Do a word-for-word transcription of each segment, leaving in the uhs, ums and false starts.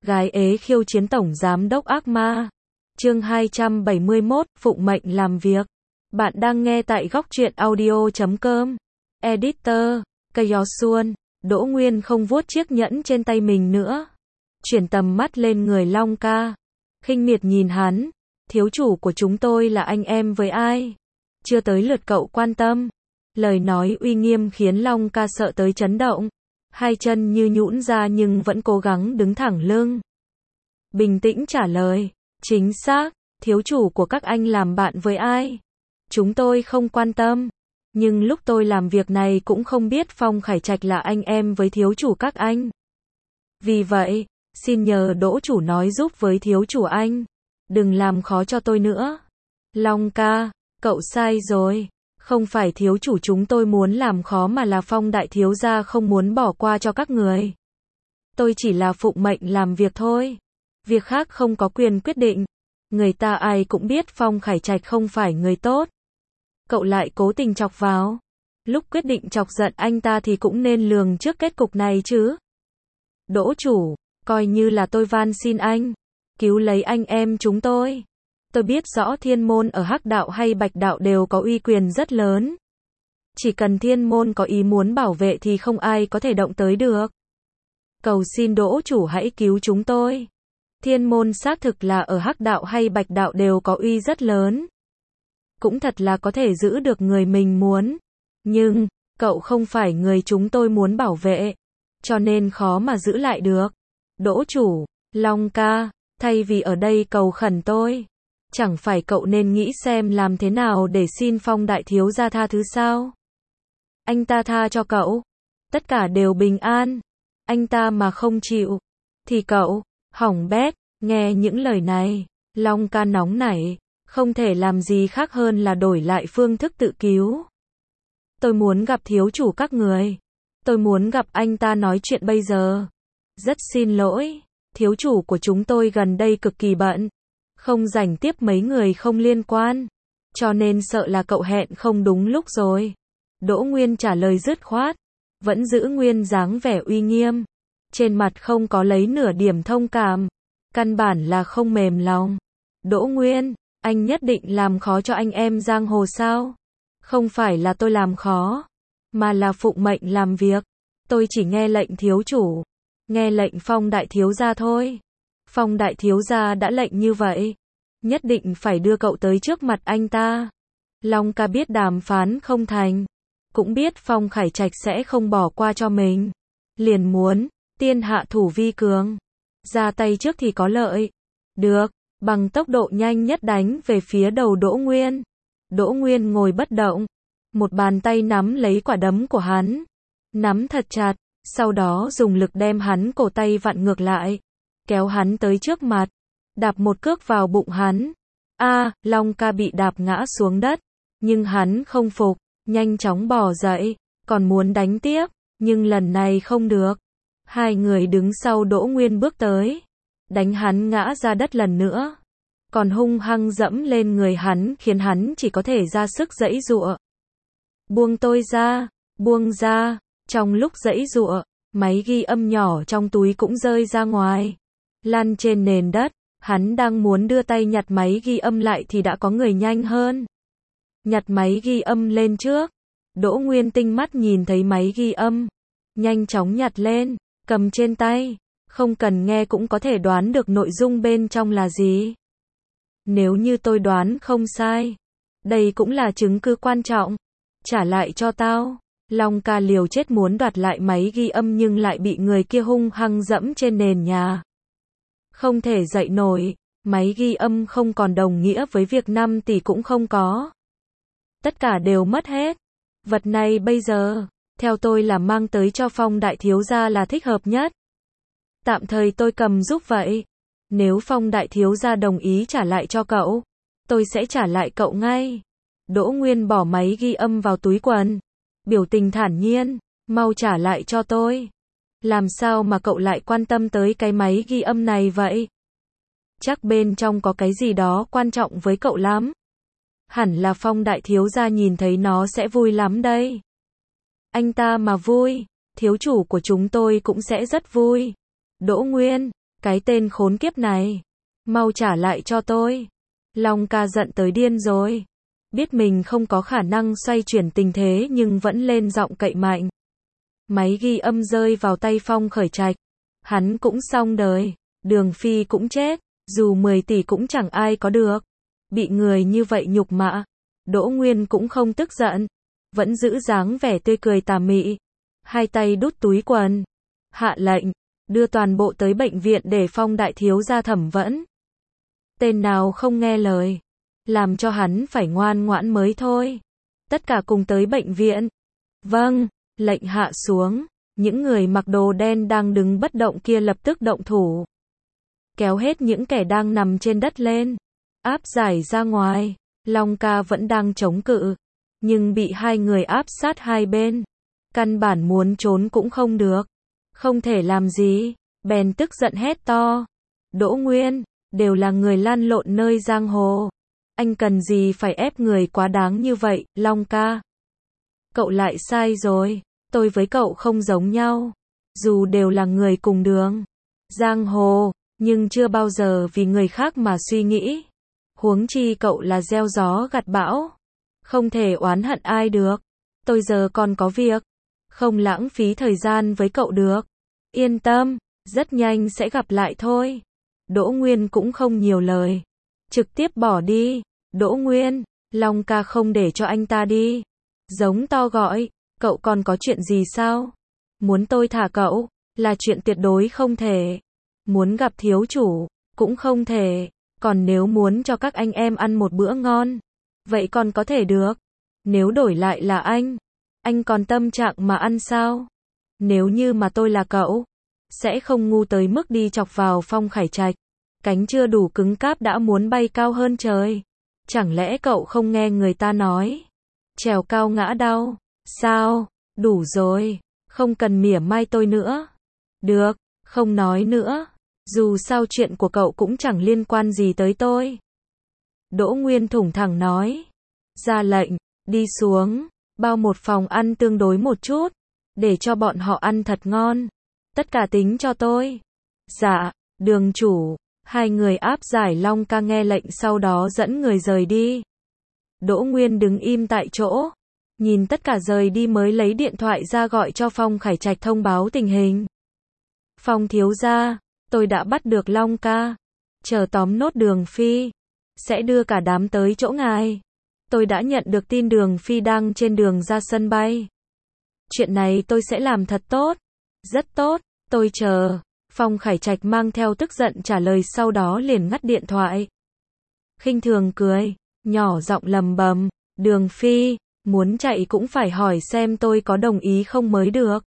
Gái ế khiêu chiến tổng giám đốc ác ma. Chương hai trăm bảy mươi mốt, phụng mệnh làm việc. Bạn đang nghe tại góc truyện audio chấm com. Editor, Kayosuan. Đỗ Nguyên không vuốt chiếc nhẫn trên tay mình nữa. Chuyển tầm mắt lên người Long Ca. Khinh miệt nhìn hắn. Thiếu chủ của chúng tôi là anh em với ai? Chưa tới lượt cậu quan tâm. Lời nói uy nghiêm khiến Long Ca sợ tới chấn động. Hai chân như nhũn ra nhưng vẫn cố gắng đứng thẳng lưng. Bình tĩnh trả lời. Chính xác, thiếu chủ của các anh làm bạn với ai? Chúng tôi không quan tâm. Nhưng lúc tôi làm việc này cũng không biết Phong Khải Trạch là anh em với thiếu chủ các anh. Vì vậy, xin nhờ Đỗ chủ nói giúp với thiếu chủ anh. Đừng làm khó cho tôi nữa. Long Ca, cậu sai rồi. Không phải thiếu chủ chúng tôi muốn làm khó mà là Phong đại thiếu gia không muốn bỏ qua cho các người. Tôi chỉ là phụng mệnh làm việc thôi. Việc khác không có quyền quyết định. Người ta ai cũng biết Phong Khải Trạch không phải người tốt. Cậu lại cố tình chọc vào. Lúc quyết định chọc giận anh ta thì cũng nên lường trước kết cục này chứ. Đỗ chủ, coi như là tôi van xin anh. Cứu lấy anh em chúng tôi. Tôi biết rõ thiên môn ở Hắc đạo hay Bạch đạo đều có uy quyền rất lớn. Chỉ cần thiên môn có ý muốn bảo vệ thì không ai có thể động tới được. Cầu xin Đỗ chủ hãy cứu chúng tôi. Thiên môn xác thực là ở Hắc đạo hay Bạch đạo đều có uy rất lớn. Cũng thật là có thể giữ được người mình muốn. Nhưng, cậu không phải người chúng tôi muốn bảo vệ. Cho nên khó mà giữ lại được. Đỗ chủ, Long Ca, thay vì ở đây cầu khẩn tôi. Chẳng phải cậu nên nghĩ xem làm thế nào để xin Phong đại thiếu gia tha thứ sao? Anh ta tha cho cậu. Tất cả đều bình an. Anh ta mà không chịu. Thì cậu, hỏng bét. Nghe những lời này, Long Ca nóng nảy. Không thể làm gì khác hơn là đổi lại phương thức tự cứu. Tôi muốn gặp thiếu chủ các người. Tôi muốn gặp anh ta nói chuyện bây giờ. Rất xin lỗi. Thiếu chủ của chúng tôi gần đây cực kỳ bận. Không rảnh tiếp mấy người không liên quan. Cho nên sợ là cậu hẹn không đúng lúc rồi. Đỗ Nguyên trả lời dứt khoát. Vẫn giữ nguyên dáng vẻ uy nghiêm. Trên mặt không có lấy nửa điểm thông cảm. Căn bản là không mềm lòng. Đỗ Nguyên, anh nhất định làm khó cho anh em giang hồ sao? Không phải là tôi làm khó. Mà là phụng mệnh làm việc. Tôi chỉ nghe lệnh thiếu chủ. Nghe lệnh Phong đại thiếu gia thôi. Phong đại thiếu gia đã lệnh như vậy. Nhất định phải đưa cậu tới trước mặt anh ta. Long Ca biết đàm phán không thành. Cũng biết Phong Khải Trạch sẽ không bỏ qua cho mình. Liền muốn, tiên hạ thủ vi cường. Ra tay trước thì có lợi. Được, bằng tốc độ nhanh nhất đánh về phía đầu Đỗ Nguyên. Đỗ Nguyên ngồi bất động. Một bàn tay nắm lấy quả đấm của hắn. Nắm thật chặt, sau đó dùng lực đem hắn cổ tay vặn ngược lại. Kéo hắn tới trước mặt. Đạp một cước vào bụng hắn. A, à, Long Ca bị đạp ngã xuống đất. Nhưng hắn không phục, nhanh chóng bò dậy. Còn muốn đánh tiếp, nhưng lần này không được. Hai người đứng sau Đỗ Nguyên bước tới. Đánh hắn ngã ra đất lần nữa. Còn hung hăng dẫm lên người hắn khiến hắn chỉ có thể ra sức giãy giụa. Buông tôi ra, buông ra. Trong lúc giãy giụa, máy ghi âm nhỏ trong túi cũng rơi ra ngoài. Lăn trên nền đất. Hắn đang muốn đưa tay nhặt máy ghi âm lại thì đã có người nhanh hơn. Nhặt máy ghi âm lên trước. Đỗ Nguyên tinh mắt nhìn thấy máy ghi âm. Nhanh chóng nhặt lên, cầm trên tay. Không cần nghe cũng có thể đoán được nội dung bên trong là gì. Nếu như tôi đoán không sai. Đây cũng là chứng cứ quan trọng. Trả lại cho tao. Long Ca liều chết muốn đoạt lại máy ghi âm nhưng lại bị người kia hung hăng dẫm trên nền nhà. Không thể dậy nổi. Máy ghi âm không còn đồng nghĩa với việc năm tỷ cũng không có. Tất cả đều mất hết. Vật này bây giờ, theo tôi là mang tới cho Phong đại thiếu gia là thích hợp nhất. Tạm thời tôi cầm giúp vậy. Nếu Phong đại thiếu gia đồng ý trả lại cho cậu, tôi sẽ trả lại cậu ngay. Đỗ Nguyên bỏ máy ghi âm vào túi quần. Biểu tình thản nhiên, mau trả lại cho tôi. Làm sao mà cậu lại quan tâm tới cái máy ghi âm này vậy? Chắc bên trong có cái gì đó quan trọng với cậu lắm. Hẳn là Phong đại thiếu gia nhìn thấy nó sẽ vui lắm đây. Anh ta mà vui, thiếu chủ của chúng tôi cũng sẽ rất vui. Đỗ Nguyên, Cái tên khốn kiếp này. Mau trả lại cho tôi. Long ca giận tới điên rồi. Biết mình không có khả năng xoay chuyển tình thế nhưng vẫn lên giọng cậy mạnh. Máy ghi âm rơi vào tay Phong Khởi Trạch. Hắn cũng xong đời. Đường Phi cũng chết. Dù mười tỷ cũng chẳng ai có được. Bị người như vậy nhục mạ. Đỗ Nguyên cũng không tức giận. Vẫn giữ dáng vẻ tươi cười tà mị. Hai tay đút túi quần. Hạ lệnh. Đưa toàn bộ tới bệnh viện để Phong đại thiếu gia thẩm vấn. Tên nào không nghe lời. Làm cho hắn phải ngoan ngoãn mới thôi. Tất cả cùng tới bệnh viện. Vâng. Lệnh hạ xuống. Những người mặc đồ đen đang đứng bất động kia lập tức động thủ. Kéo hết những kẻ đang nằm trên đất lên. Áp giải ra ngoài. Long ca vẫn đang chống cự. Nhưng bị hai người áp sát hai bên. Căn bản muốn trốn cũng không được. Không thể làm gì. Bèn tức giận hét to. Đỗ Nguyên, đều là người lăn lộn nơi giang hồ. Anh cần gì phải ép người quá đáng như vậy, Long ca. Cậu lại sai rồi. Tôi với cậu không giống nhau. Dù đều là người cùng đường. Giang hồ, nhưng chưa bao giờ vì người khác mà suy nghĩ. Huống chi cậu là gieo gió gặt bão. Không thể oán hận ai được. Tôi giờ còn có việc. Không lãng phí thời gian với cậu được. Yên tâm, rất nhanh sẽ gặp lại thôi. Đỗ Nguyên cũng không nhiều lời. Trực tiếp bỏ đi. Đỗ Nguyên, Long ca không để cho anh ta đi. Giống to gọi, cậu còn có chuyện gì sao? Muốn tôi thả cậu, là chuyện tuyệt đối không thể. Muốn gặp thiếu chủ, cũng không thể. Còn nếu muốn cho các anh em ăn một bữa ngon, vậy còn có thể được. Nếu đổi lại là anh, anh còn tâm trạng mà ăn sao? Nếu như mà tôi là cậu, sẽ không ngu tới mức đi chọc vào Phong Khải Trạch. Cánh chưa đủ cứng cáp đã muốn bay cao hơn trời. Chẳng lẽ cậu không nghe người ta nói? Trèo cao ngã đau. Sao? Đủ rồi. Không cần mỉa mai tôi nữa. Được, không nói nữa. Dù sao chuyện của cậu cũng chẳng liên quan gì tới tôi. Đỗ Nguyên thủng thẳng nói. Ra lệnh, đi xuống. Bao một phòng ăn tương đối một chút. Để cho bọn họ ăn thật ngon. Tất cả tính cho tôi. Dạ, đường chủ. Hai người áp giải Long ca nghe lệnh sau đó dẫn người rời đi. Đỗ Nguyên đứng im tại chỗ. Nhìn tất cả rời đi mới lấy điện thoại ra gọi cho Phong Khải Trạch thông báo tình hình. Phong thiếu gia, tôi đã bắt được Long ca. Chờ tóm nốt Đường Phi. Sẽ đưa cả đám tới chỗ ngài. Tôi đã nhận được tin Đường Phi đang trên đường ra sân bay. Chuyện này tôi sẽ làm thật tốt. Rất tốt, tôi chờ. Phong Khải Trạch mang theo tức giận trả lời sau đó liền ngắt điện thoại. Khinh thường cười, nhỏ giọng lầm bầm, Đường Phi, muốn chạy cũng phải hỏi xem tôi có đồng ý không mới được.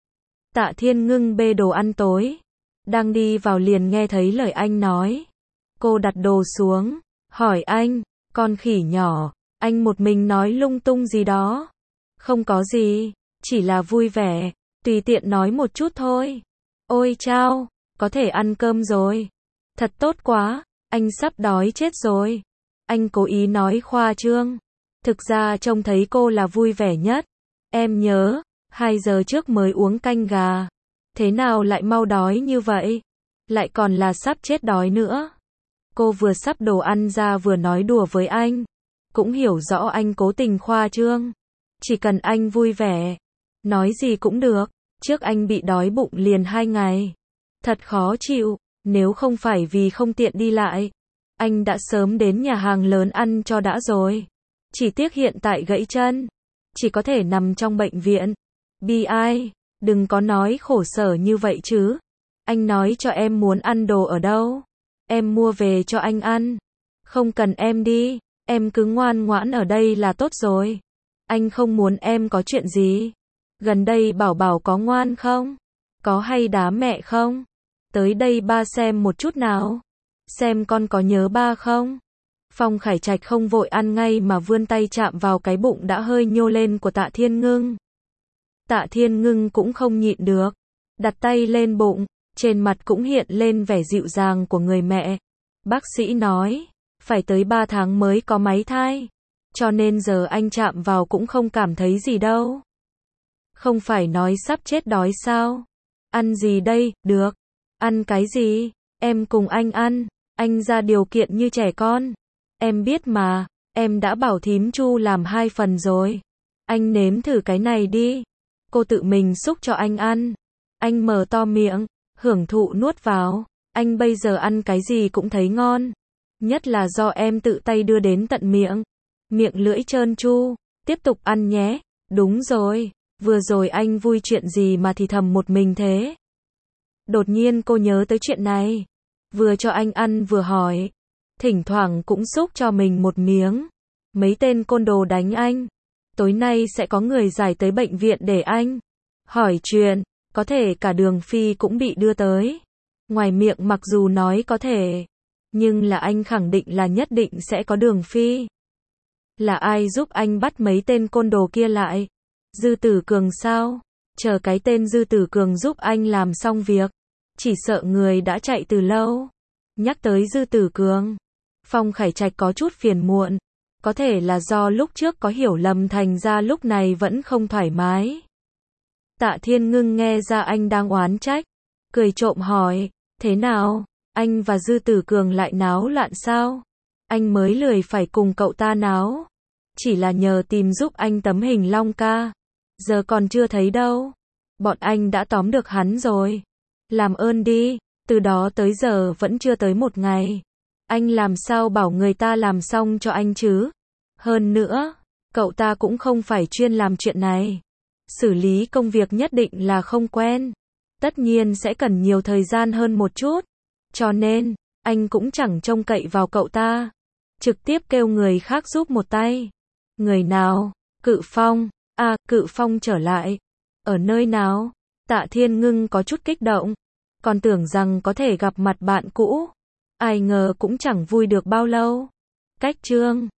Tạ Thiên Ngưng bê đồ ăn tối. Đang đi vào liền nghe thấy lời anh nói. Cô đặt đồ xuống, hỏi anh, con khỉ nhỏ, anh một mình nói lung tung gì đó. Không có gì, chỉ là vui vẻ, tùy tiện nói một chút thôi. Ôi chao, có thể ăn cơm rồi. Thật tốt quá, anh sắp đói chết rồi. Anh cố ý nói khoa trương. Thực ra trông thấy cô là vui vẻ nhất. Em nhớ, hai giờ trước mới uống canh gà. Thế nào lại mau đói như vậy? Lại còn là sắp chết đói nữa. Cô vừa sắp đồ ăn ra vừa nói đùa với anh. Cũng hiểu rõ anh cố tình khoa trương. Chỉ cần anh vui vẻ, nói gì cũng được. Trước anh bị đói bụng liền hai ngày. Thật khó chịu, nếu không phải vì không tiện đi lại. Anh đã sớm đến nhà hàng lớn ăn cho đã rồi. Chỉ tiếc hiện tại gãy chân. Chỉ có thể nằm trong bệnh viện. Bi ai, đừng có nói khổ sở như vậy chứ. Anh nói cho em muốn ăn đồ ở đâu. Em mua về cho anh ăn. Không cần em đi, em cứ ngoan ngoãn ở đây là tốt rồi. Anh không muốn em có chuyện gì. Gần đây Bảo Bảo có ngoan không? Có hay đá mẹ không? Tới đây ba xem một chút nào. Xem con có nhớ ba không? Phong Khải Trạch không vội ăn ngay mà vươn tay chạm vào cái bụng đã hơi nhô lên của Tạ Thiên Ngưng. Tạ Thiên Ngưng cũng không nhịn được. Đặt tay lên bụng, trên mặt cũng hiện lên vẻ dịu dàng của người mẹ. Bác sĩ nói, phải tới ba tháng mới có máy thai. Cho nên giờ anh chạm vào cũng không cảm thấy gì đâu. Không phải nói sắp chết đói sao? Ăn gì đây? Được. Ăn cái gì? Em cùng anh ăn, anh ra điều kiện như trẻ con. Em biết mà, em đã bảo thím Chu làm hai phần rồi. Anh nếm thử cái này đi. Cô tự mình xúc cho anh ăn. Anh mở to miệng, hưởng thụ nuốt vào. Anh bây giờ ăn cái gì cũng thấy ngon. Nhất là do em tự tay đưa đến tận miệng. Miệng lưỡi trơn tru. Tiếp tục ăn nhé. Đúng rồi, vừa rồi anh vui chuyện gì mà thì thầm một mình thế? Đột nhiên cô nhớ tới chuyện này. Vừa cho anh ăn vừa hỏi. Thỉnh thoảng cũng xúc cho mình một miếng. Mấy tên côn đồ đánh anh. Tối nay sẽ có người giải tới bệnh viện để anh hỏi chuyện. Có thể cả Đường Phi cũng bị đưa tới. Ngoài miệng mặc dù nói có thể, nhưng là anh khẳng định là nhất định sẽ có Đường Phi. Là ai giúp anh bắt mấy tên côn đồ kia lại? Dư Tử Cường sao? Chờ cái tên Dư Tử Cường giúp anh làm xong việc. Chỉ sợ người đã chạy từ lâu. Nhắc tới Dư Tử Cường, Phong Khải Trạch có chút phiền muộn. Có thể là do lúc trước có hiểu lầm thành ra lúc này vẫn không thoải mái. Tạ Thiên Ngưng nghe ra anh đang oán trách. Cười trộm hỏi, thế nào? Anh và Dư Tử Cường lại náo loạn sao? Anh mới lười phải cùng cậu ta náo. Chỉ là nhờ tìm giúp anh tấm hình Long ca. Giờ còn chưa thấy đâu. Bọn anh đã tóm được hắn rồi. Làm ơn đi, từ đó tới giờ vẫn chưa tới một ngày. Anh làm sao bảo người ta làm xong cho anh chứ? Hơn nữa, cậu ta cũng không phải chuyên làm chuyện này. Xử lý công việc nhất định là không quen. Tất nhiên sẽ cần nhiều thời gian hơn một chút. Cho nên, anh cũng chẳng trông cậy vào cậu ta. Trực tiếp kêu người khác giúp một tay. Người nào? Cự Phong. À, Cự Phong trở lại. Ở nơi nào? Tạ Thiên Ngưng có chút kích động. Còn tưởng rằng có thể gặp mặt bạn cũ. Ai ngờ cũng chẳng vui được bao lâu. Cách chương